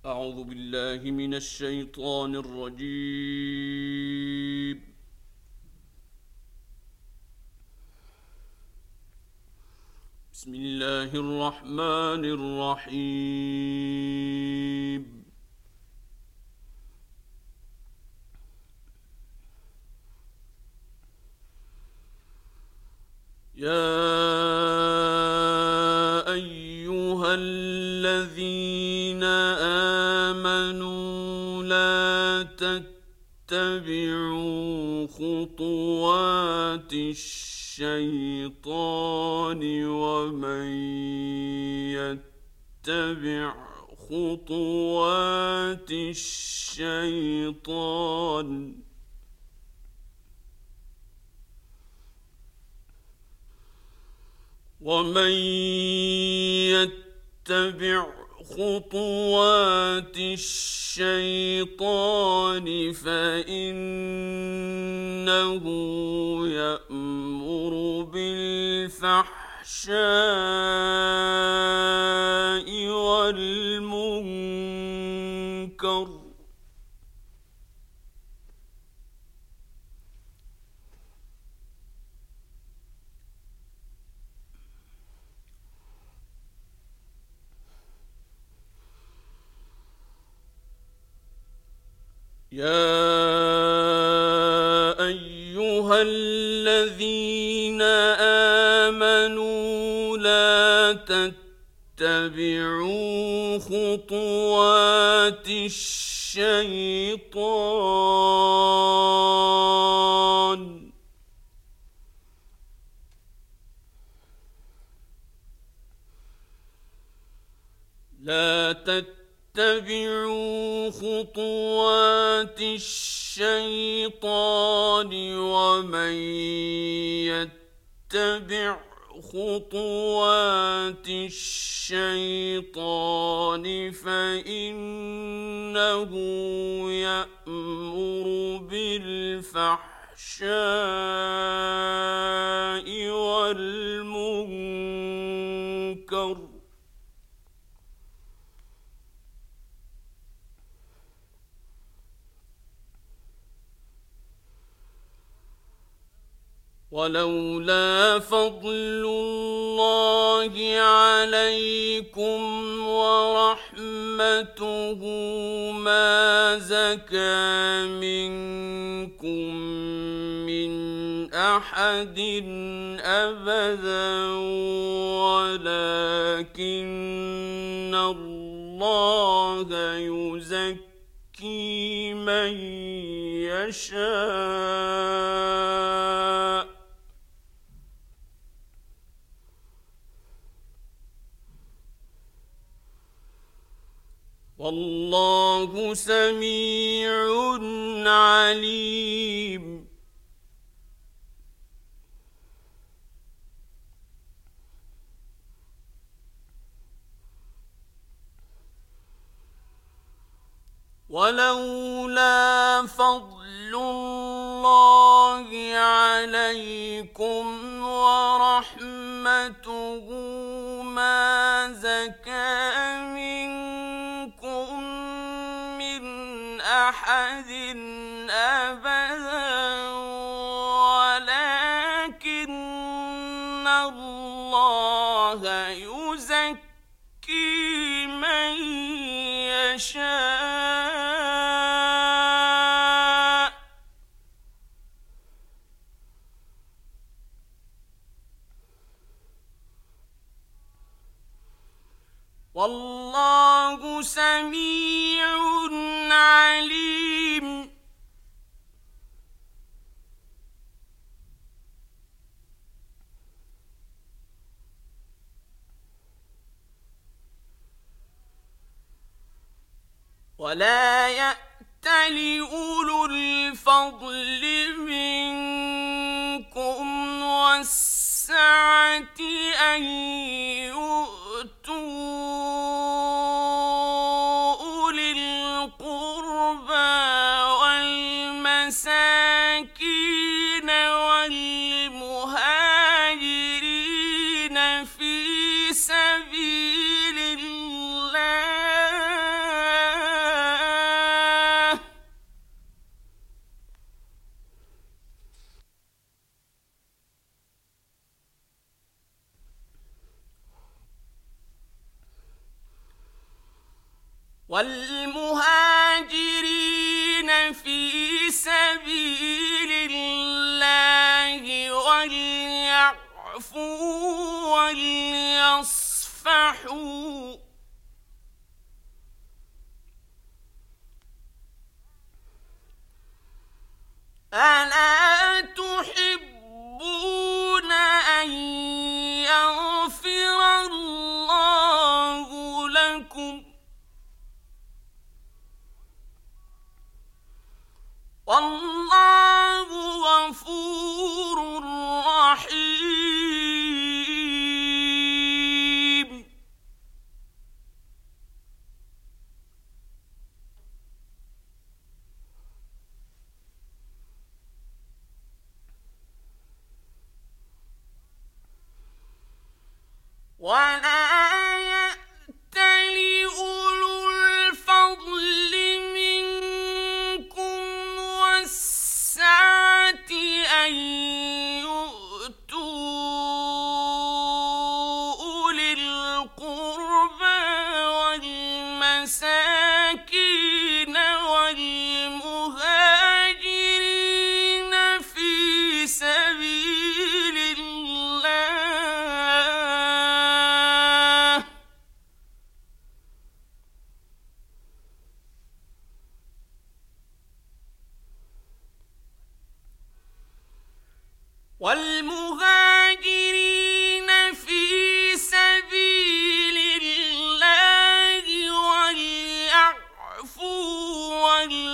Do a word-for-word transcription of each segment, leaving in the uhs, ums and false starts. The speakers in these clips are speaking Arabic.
أعوذ بالله من الشيطان الرجيم. بسم الله الرحمن الرحيم. يا أيها الذين آمنوا لا تتبعوا خطوات الشيطان ومن يتبع خطوات الشيطان ومن يتبع خطوات الشيطان فإنه يأمر بالفحشاء والمنكر يا أيها الذين آمنوا لا تتبعوا خطوات الشيطان لا تتبعوا اتبعوا خطوات الشيطان ومن يتبع خطوات الشيطان فإنه يأمر بالفحشاء والمنكر ولولا فضل الله عليكم ورحمته ما زكى منكم من أحد أبدا ولكن الله يزكي من يشاء والله سميع عليم. ولولا فضل الله عليكم ورحمته ما زكى منكم من أحد أبدا ولكن الله يزكي من يشاء والله سميع عليم. ولا يأتل أولو الفضل منكم والسعة أن يؤتوا أولي القربى والمساكين والمهاجرين في سبيل الله والمهاجرين في سبيل الله وليعفوا وليصفحوا ألا تحبون أن يغفر الله لكم والله غفور رحيم. ولا يأتل أولو الفضل منكم والسعة أن يؤتوا أولي القربى والمساكين والمهاجرين في سبيل الله والمهاجرين في سبيل الله وليعفوا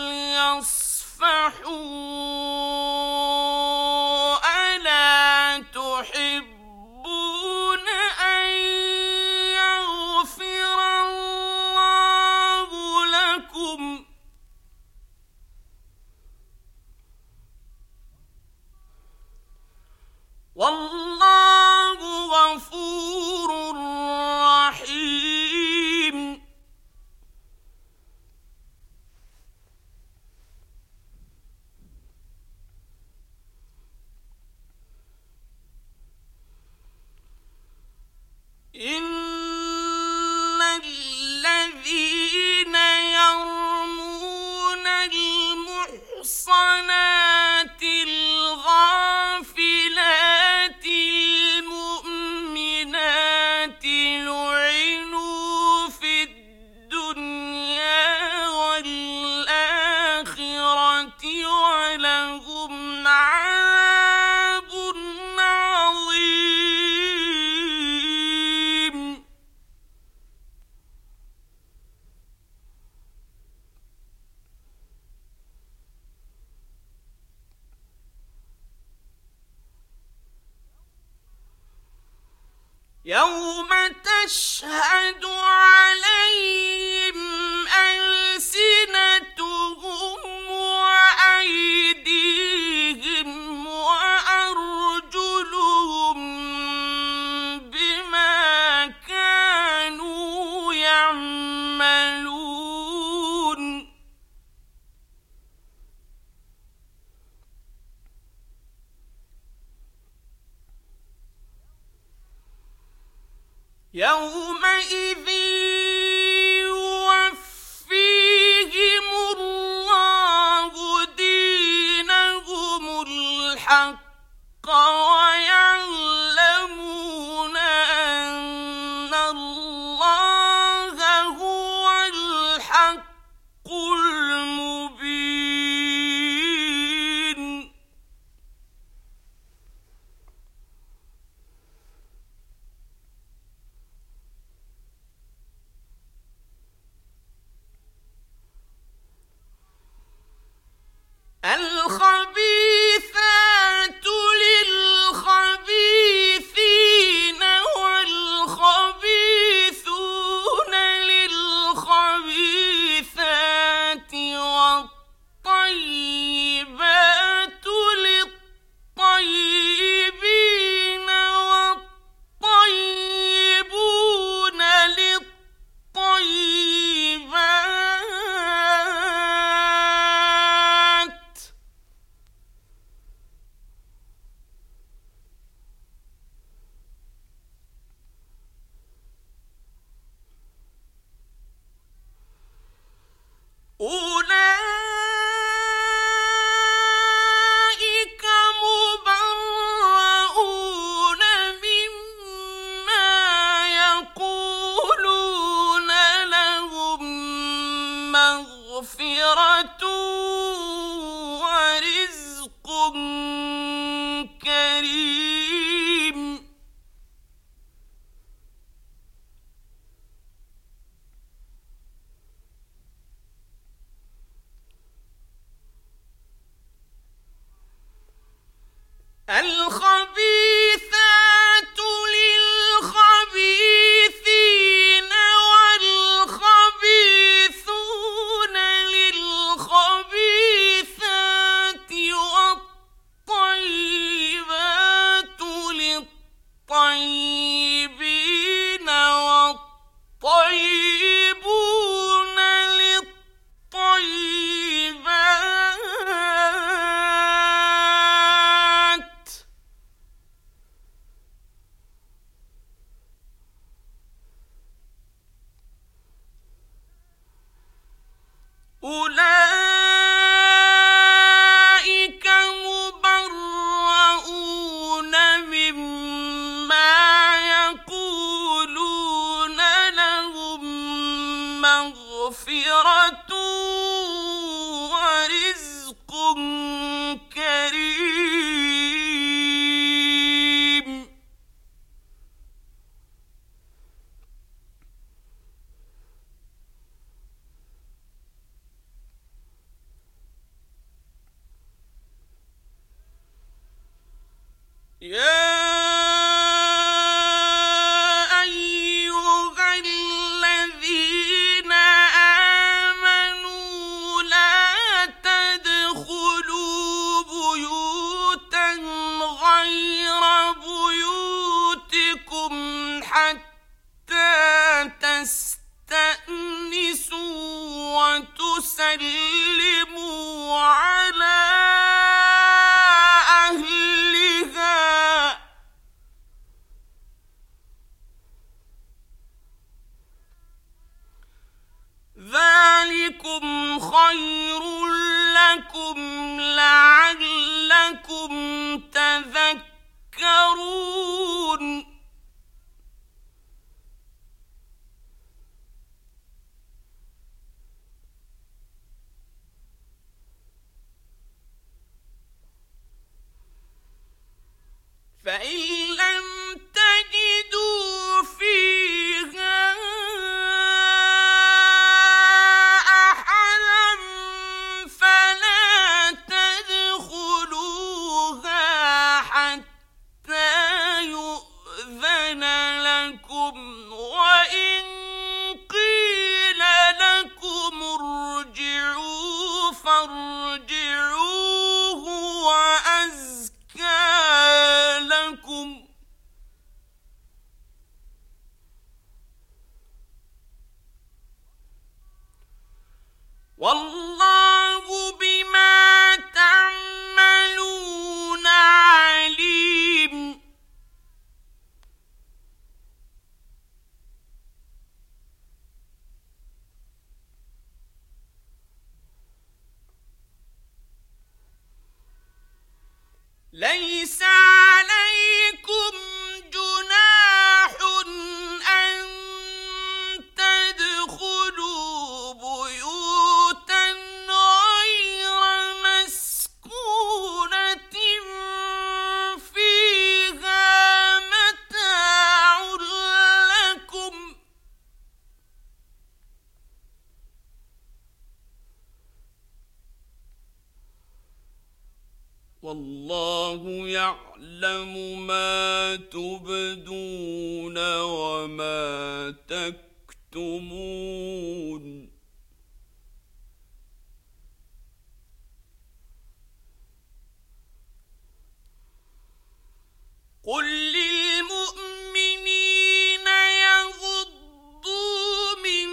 وليصفحوا ألا تحبون أن يغفر الله لكم والله غفور رحيم. إن الذين يرمون المحصنات الغافلات المؤمنات لعنوا في الدنيا والآخرة ولهم عذاب عظيم. يوم تشهد عليهم ألسنتهم وأيديهم وأرجلهم بما كانوا يعملون. يومئذ يوفيهم الله دينهم الحق ويعلمون أن الله هو الحق المبين. الخبيثات للخبيثين والخبيثون فسلموا على أهلها ذلكم خير لكم لعلكم تذكرون فإن لم تجدوا فيها أحدا فلا تدخلوها حتى يؤذن لكم وإن قيل لكم ارجعوا فارجعوا هو أزكى لكم والله بما تعملون عليم ليس عليكم جناح أن تدخلوا بيوتا غير مسكونة فيها متاع لكم والله يعلم ما تبدون وما تكتمون قل للمؤمنين يغضوا من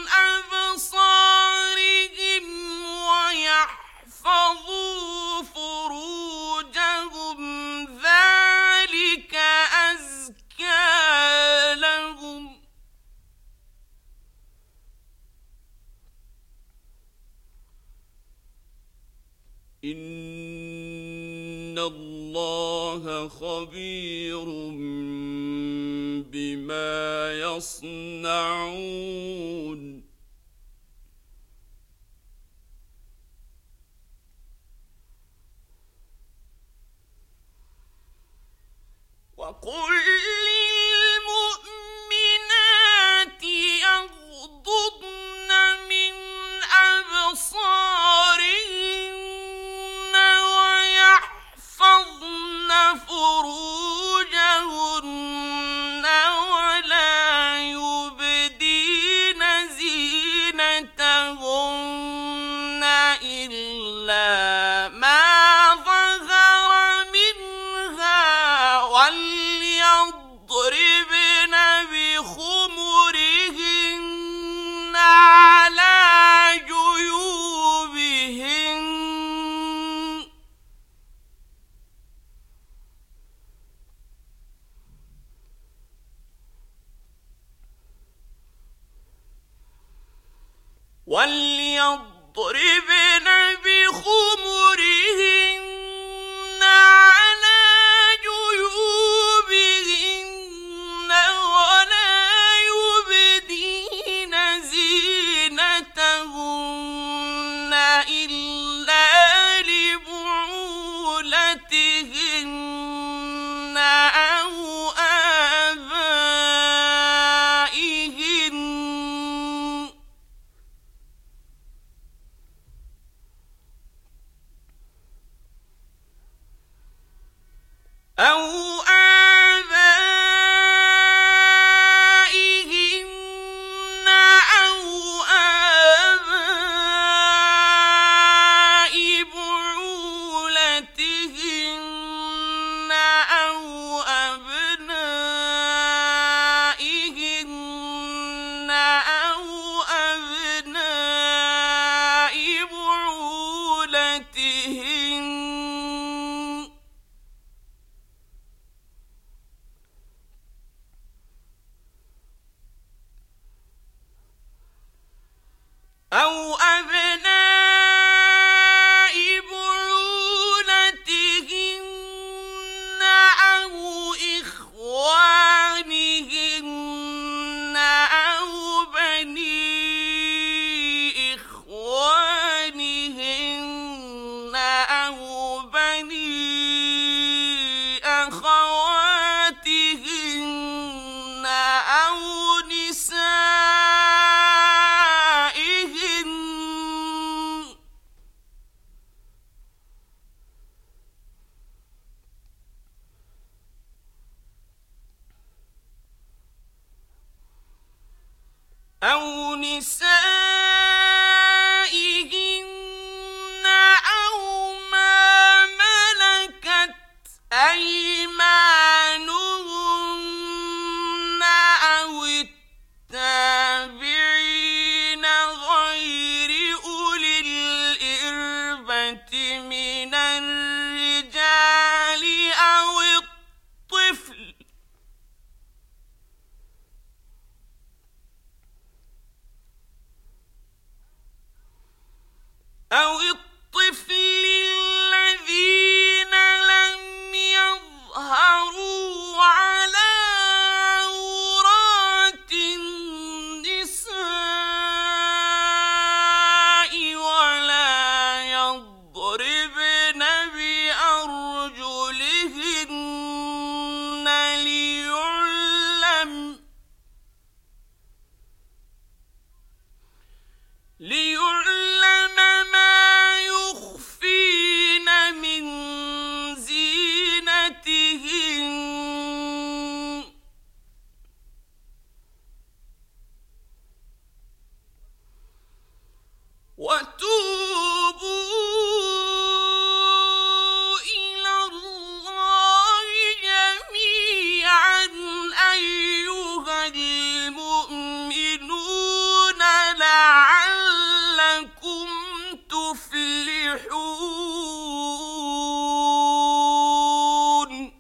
أبصارهم ويحفظوا فروجهم ذلك أزكى لهم إن الله خبير بما يصنعون وقل للمؤمنات يغضضن من أبصارهن ويحفظن فروجهن ولا يبدين زينتهن إلا ما ظهر منها وليضربن بخمرهن على جيوبهن وليضربن بخمرهن على جيوبهن ولا يبدين زينتهن إلا لبعولتهن أو آبائهن أو آبائهن أو آباء بعولتهن أو أبنائهن أو أبناء أو نسائهن أو ما ملكت أيمانهن أو التابعين غير أولي الإربة من الرجال أو الطفل أو الطفل الذين لم يظهروا على عورات النساء ولا يضربن بأرجلهن ليعلم ليعلم ما يخفين من زينتهن وتوبوا إلى الله جميعا أيها المؤمنون لعلكم تفلحون.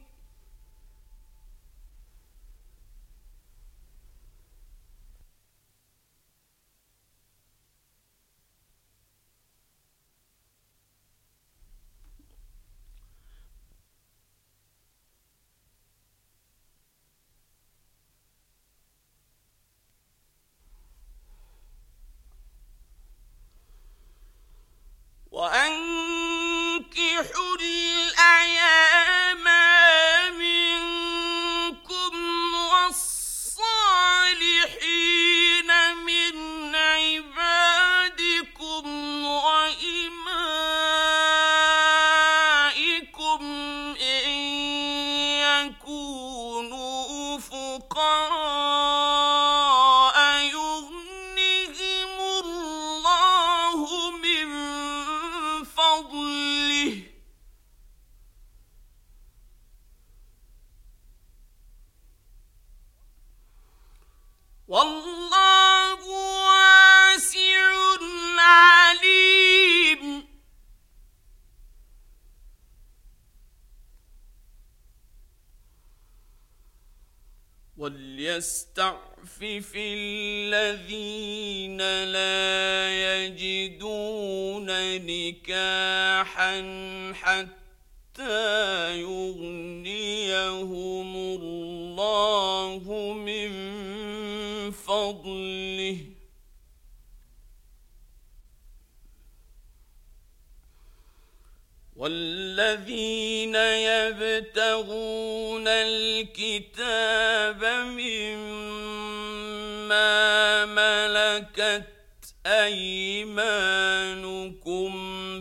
وأنكحوا الأيام منكم والصالحين من عبادكم وإمائكم إن يكونوا فقراء يغنهم الله من فضله والله واسع عليم. وليستعفف الذين لا يجدون نكاحا حتى يغنيهم الله من فضله والذين يبتغون الكتاب مما ملكت أيمانكم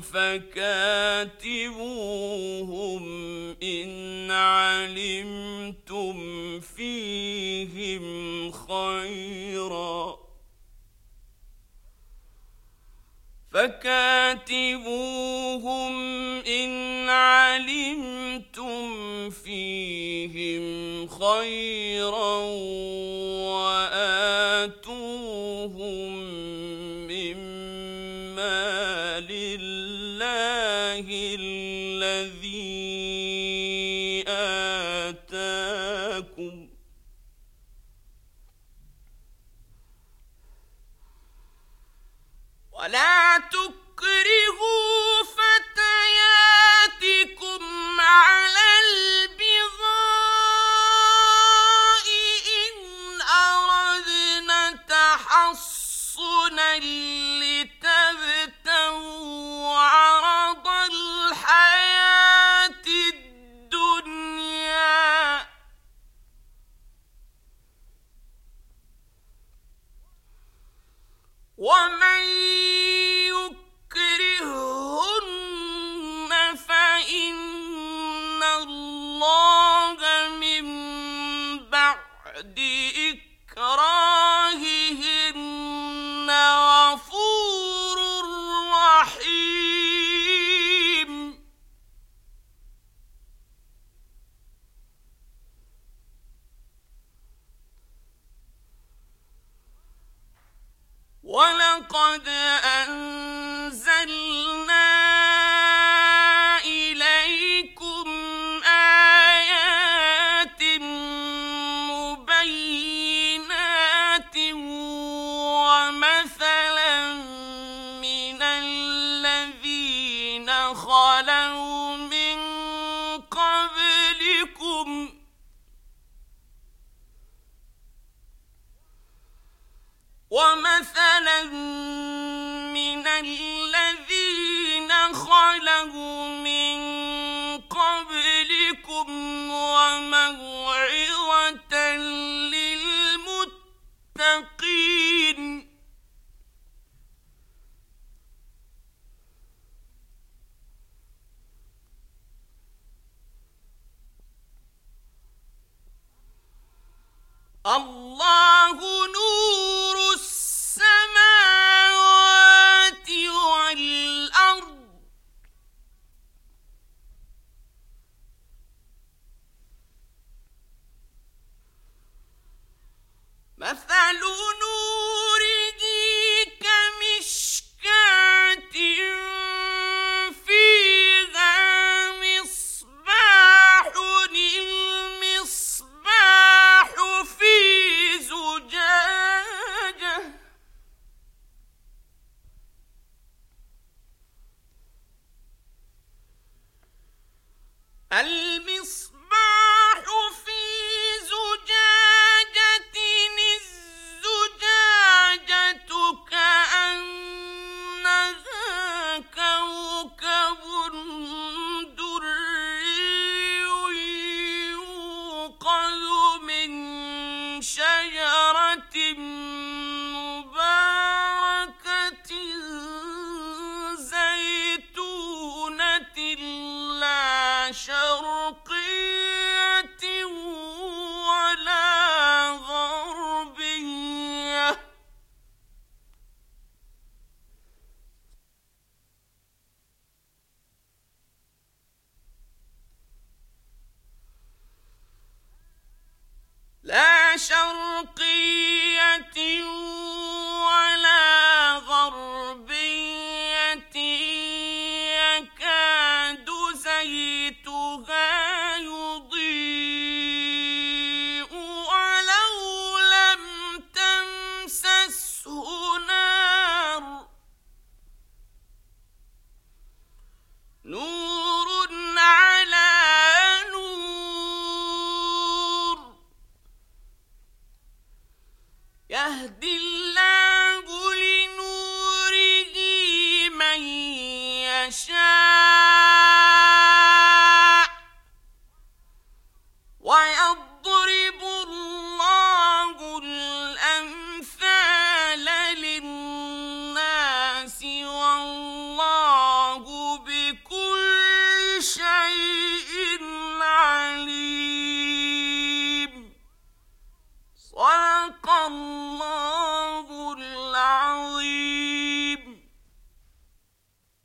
فكاتبوهم إن علمتم فيهم خيرا فكاتبوهم إن علمتم فيهم خيرا وآتوهم مما لله الذي آتاكم ولا تكرهوا فتياتكم على البغاء إن أردنا تحصنا لتبتغوا عرض الحياة الدنيا ومن يكرهن فإن الله من بعد إكراههن لقد أنزلنا إليكم آيات مبينات ومثلا من الذين خلوا من قبلكم ومثلا